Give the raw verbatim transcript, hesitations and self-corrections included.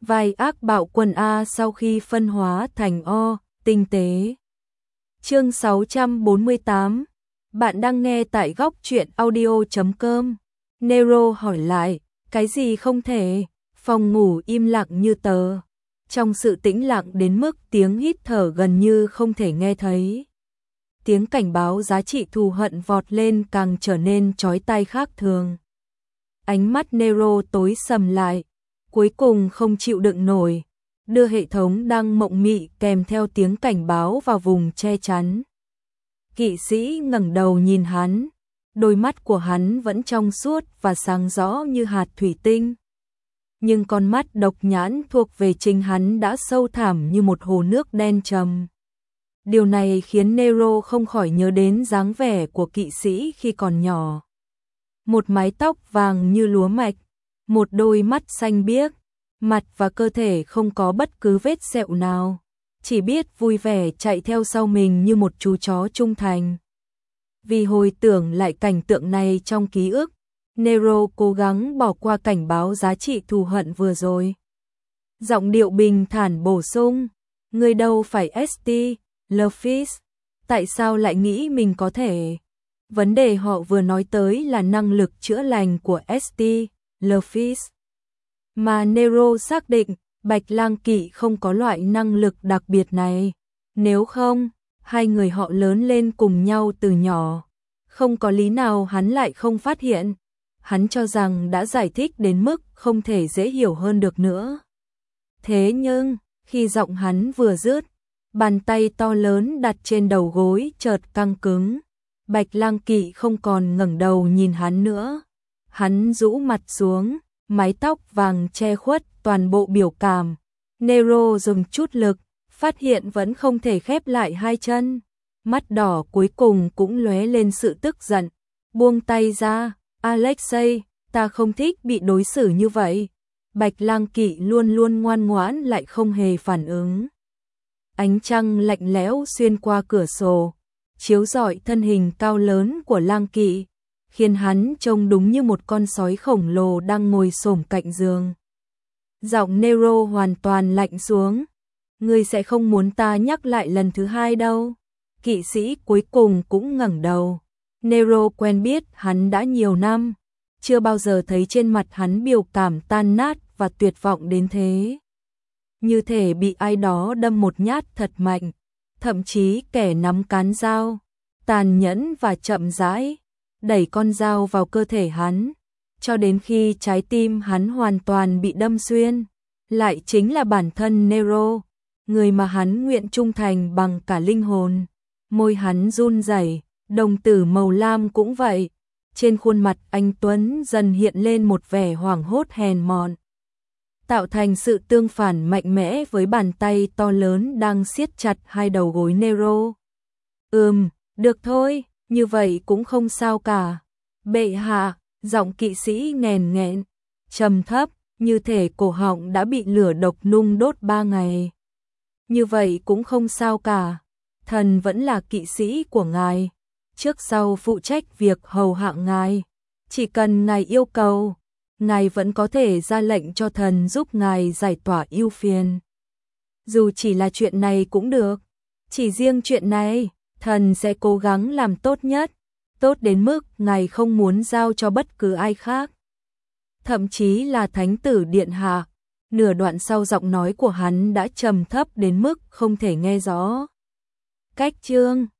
Vai ác bạo quân A sau khi phân hóa thành O, tinh tế. Chương sáu trăm bốn mươi tám. Bạn đang nghe tại góc truyện audio chấm com. Nero hỏi lại, cái gì không thể? Phòng ngủ im lặng như tờ. Trong sự tĩnh lặng đến mức tiếng hít thở gần như không thể nghe thấy. Tiếng cảnh báo giá trị thù hận vọt lên càng trở nên chói tai khác thường. Ánh mắt Nero tối sầm lại, cuối cùng không chịu đựng nổi, đưa hệ thống đang mộng mị kèm theo tiếng cảnh báo vào vùng che chắn. Kỵ sĩ ngẩng đầu nhìn hắn, đôi mắt của hắn vẫn trong suốt và sáng rõ như hạt thủy tinh. Nhưng con mắt độc nhãn thuộc về chính hắn đã sâu thẳm như một hồ nước đen trầm. Điều này khiến Nero không khỏi nhớ đến dáng vẻ của kỵ sĩ khi còn nhỏ. Một mái tóc vàng như lúa mạch, một đôi mắt xanh biếc, mặt và cơ thể không có bất cứ vết sẹo nào, chỉ biết vui vẻ chạy theo sau mình như một chú chó trung thành. Vì hồi tưởng lại cảnh tượng này trong ký ức, Nero cố gắng bỏ qua cảnh báo giá trị thù hận vừa rồi. Giọng điệu bình thản bổ sung, người đâu phải ét tê, Luffy, tại sao lại nghĩ mình có thể? Vấn đề họ vừa nói tới là năng lực chữa lành của ét tê, Luffy. Mà Nero xác định, Bạch Lang Kỵ không có loại năng lực đặc biệt này. Nếu không, hai người họ lớn lên cùng nhau từ nhỏ. Không có lý nào hắn lại không phát hiện. Hắn cho rằng đã giải thích đến mức không thể dễ hiểu hơn được nữa. Thế nhưng, khi giọng hắn vừa dứt, bàn tay to lớn đặt trên đầu gối chợt căng cứng. Bạch Lang Kỵ không còn ngẩng đầu nhìn hắn nữa. Hắn rũ mặt xuống, mái tóc vàng che khuất toàn bộ biểu cảm. Nero dùng chút lực, phát hiện vẫn không thể khép lại hai chân. Mắt đỏ cuối cùng cũng lóe lên sự tức giận. Buông tay ra, Alexei, ta không thích bị đối xử như vậy. Bạch Lang Kỵ luôn luôn ngoan ngoãn lại không hề phản ứng. Ánh trăng lạnh lẽo xuyên qua cửa sổ, chiếu rọi thân hình cao lớn của Lang Kỵ, khiến hắn trông đúng như một con sói khổng lồ đang ngồi xổm cạnh giường. Giọng Nero hoàn toàn lạnh xuống. Ngươi sẽ không muốn ta nhắc lại lần thứ hai đâu. Kỵ sĩ cuối cùng cũng ngẩng đầu. Nero quen biết hắn đã nhiều năm, chưa bao giờ thấy trên mặt hắn biểu cảm tan nát và tuyệt vọng đến thế. Như thể bị ai đó đâm một nhát thật mạnh, thậm chí kẻ nắm cán dao, tàn nhẫn và chậm rãi, đẩy con dao vào cơ thể hắn, cho đến khi trái tim hắn hoàn toàn bị đâm xuyên. Lại chính là bản thân Nero, người mà hắn nguyện trung thành bằng cả linh hồn. Môi hắn run rẩy, đồng tử màu lam cũng vậy. Trên khuôn mặt anh tuấn dần hiện lên một vẻ hoảng hốt hèn mọn, tạo thành sự tương phản mạnh mẽ với bàn tay to lớn đang siết chặt hai đầu gối Nero. Ừm, được thôi, như vậy cũng không sao cả. Bệ hạ, giọng kỵ sĩ nghèn nghẹn, trầm thấp, như thể cổ họng đã bị lửa độc nung đốt ba ngày. Như vậy cũng không sao cả. Thần vẫn là kỵ sĩ của ngài, trước sau phụ trách việc hầu hạ ngài. Chỉ cần ngài yêu cầu, ngài vẫn có thể ra lệnh cho thần giúp ngài giải tỏa ưu phiền. Dù chỉ là chuyện này cũng được. Chỉ riêng chuyện này, thần sẽ cố gắng làm tốt nhất, tốt đến mức ngài không muốn giao cho bất cứ ai khác. Thậm chí là thánh tử điện hạ. Nửa đoạn sau giọng nói của hắn đã trầm thấp đến mức không thể nghe rõ. Cách chương